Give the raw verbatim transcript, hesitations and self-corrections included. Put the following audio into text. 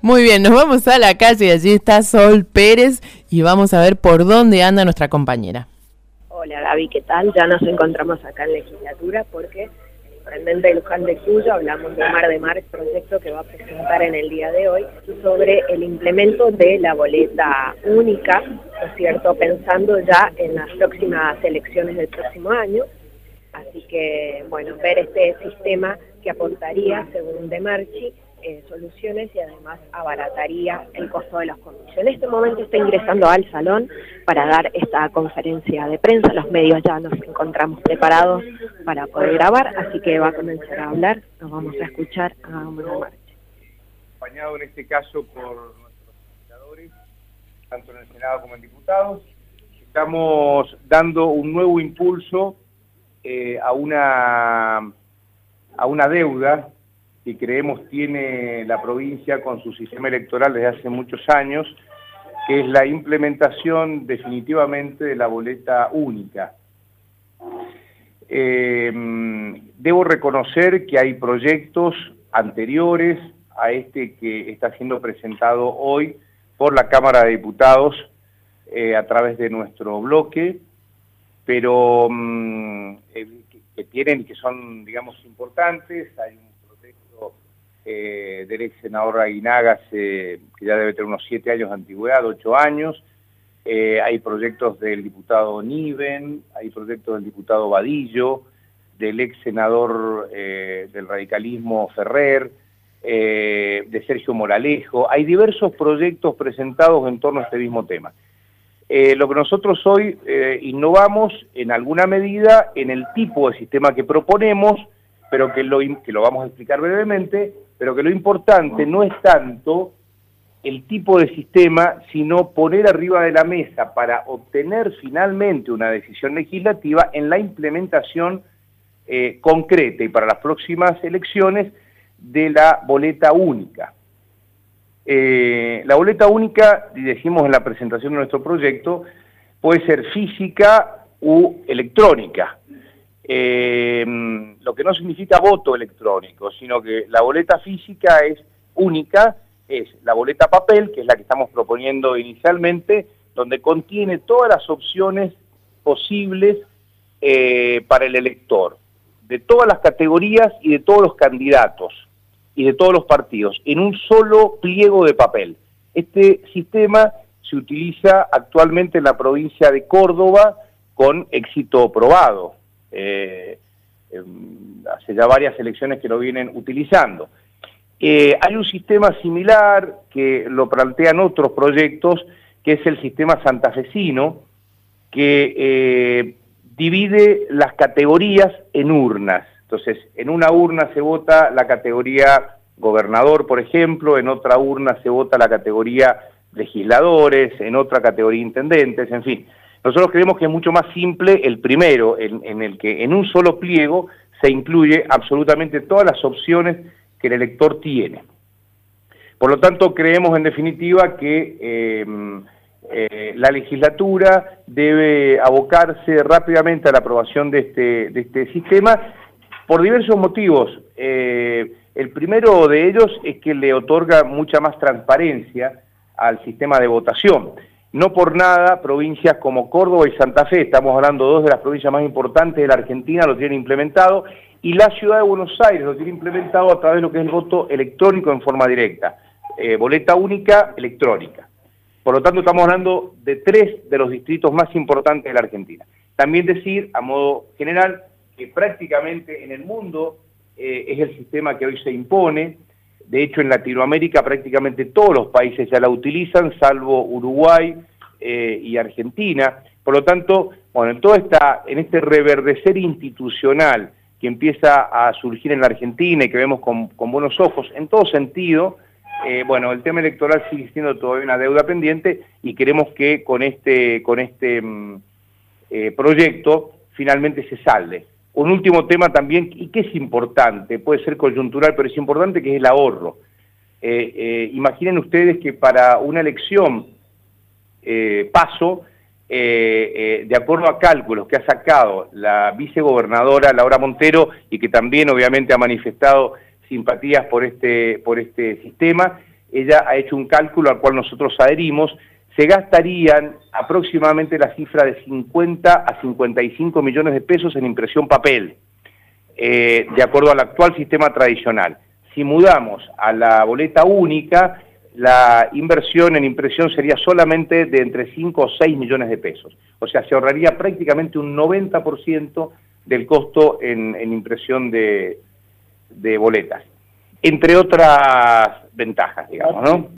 Muy bien, nos vamos a la calle y allí está Sol Pérez y vamos a ver por dónde anda nuestra compañera. Hola Gaby, ¿qué tal? Ya nos encontramos acá en legislatura porque el intendente Luján de Cuyo hablamos de Mar de Mar, proyecto que va a presentar en el día de hoy sobre el implemento de la boleta única, ¿no es cierto?, pensando ya en las próximas elecciones del próximo año. Así que, bueno, ver este sistema que aportaría, según De Marchi, Eh, soluciones y además abarataría el costo de los comicios. En este momento está ingresando al salón para dar esta conferencia de prensa. Los medios ya nos encontramos preparados para poder grabar, así que va a comenzar a hablar. Nos vamos a escuchar a Manuel Marchi. Acompañado en este caso por nuestros legisladores, tanto en el Senado como en diputados, estamos dando un nuevo impulso eh, a una a una deuda que creemos tiene la provincia con su sistema electoral desde hace muchos años, que es la implementación definitivamente de la boleta única. Eh, debo reconocer que hay proyectos anteriores a este que está siendo presentado hoy por la Cámara de Diputados eh, a través de nuestro bloque, pero um, eh, que, que tienen y que son, digamos, importantes. Hay un Eh, del ex senador Aguinaga, eh, que ya debe tener unos siete años de antigüedad, ocho años. Eh, hay proyectos del diputado Niven, hay proyectos del diputado Vadillo, del ex senador eh, del radicalismo Ferrer, eh, de Sergio Moralejo. Hay diversos proyectos presentados en torno a este mismo tema. Eh, lo que nosotros hoy eh, innovamos en alguna medida en el tipo de sistema que proponemos, pero que lo, que lo vamos a explicar brevemente, pero que lo importante no es tanto el tipo de sistema, sino poner arriba de la mesa para obtener finalmente una decisión legislativa en la implementación eh, concreta y para las próximas elecciones de la boleta única. Eh, la boleta única, y decimos en la presentación de nuestro proyecto, puede ser física u electrónica. Eh, lo que no significa voto electrónico, sino que la boleta física es única, es la boleta papel, que es la que estamos proponiendo inicialmente, donde contiene todas las opciones posibles eh, para el elector, de todas las categorías y de todos los candidatos y de todos los partidos, en un solo pliego de papel. Este sistema se utiliza actualmente en la provincia de Córdoba con éxito probado. Eh, eh, hace ya varias elecciones que lo vienen utilizando. Eh, hay un sistema similar que lo plantean otros proyectos, que es el sistema santafesino, que eh, divide las categorías en urnas. Entonces, en una urna se vota la categoría gobernador, por ejemplo, en otra urna se vota la categoría legisladores, en otra categoría intendentes, en fin. Nosotros creemos que es mucho más simple el primero, en, en el que en un solo pliego se incluye absolutamente todas las opciones que el elector tiene. Por lo tanto, creemos en definitiva que eh, eh, la legislatura debe abocarse rápidamente a la aprobación de este, de este sistema por diversos motivos. Eh, el primero de ellos es que le otorga mucha más transparencia al sistema de votación. No por nada, provincias como Córdoba y Santa Fe, estamos hablando de dos de las provincias más importantes de la Argentina, lo tienen implementado, y la ciudad de Buenos Aires lo tiene implementado a través de lo que es el voto electrónico en forma directa, eh, boleta única electrónica. Por lo tanto, estamos hablando de tres de los distritos más importantes de la Argentina. También decir, a modo general, que prácticamente en el mundo eh, es el sistema que hoy se impone. De hecho, en Latinoamérica prácticamente todos los países ya la utilizan, salvo Uruguay eh, y Argentina. Por lo tanto, bueno, en todo esta, en este reverdecer institucional que empieza a surgir en la Argentina y que vemos con, con buenos ojos en todo sentido, eh, bueno, el tema electoral sigue siendo todavía una deuda pendiente y queremos que con este, con este mm, eh, proyecto finalmente se salde. Un último tema también, y que es importante, puede ser coyuntural, pero es importante, que es el ahorro. Eh, eh, imaginen ustedes que para una elección eh, paso, eh, eh, de acuerdo a cálculos que ha sacado la vicegobernadora Laura Montero, y que también obviamente ha manifestado simpatías por este, por este sistema, ella ha hecho un cálculo al cual nosotros adherimos. Se gastarían aproximadamente la cifra de cincuenta a cincuenta y cinco millones de pesos en impresión papel, eh, de acuerdo al actual sistema tradicional. Si mudamos a la boleta única, la inversión en impresión sería solamente de entre cinco o seis millones de pesos. O sea, se ahorraría prácticamente un noventa por ciento del costo en, en impresión de, de boletas. Entre otras ventajas, digamos, ¿no?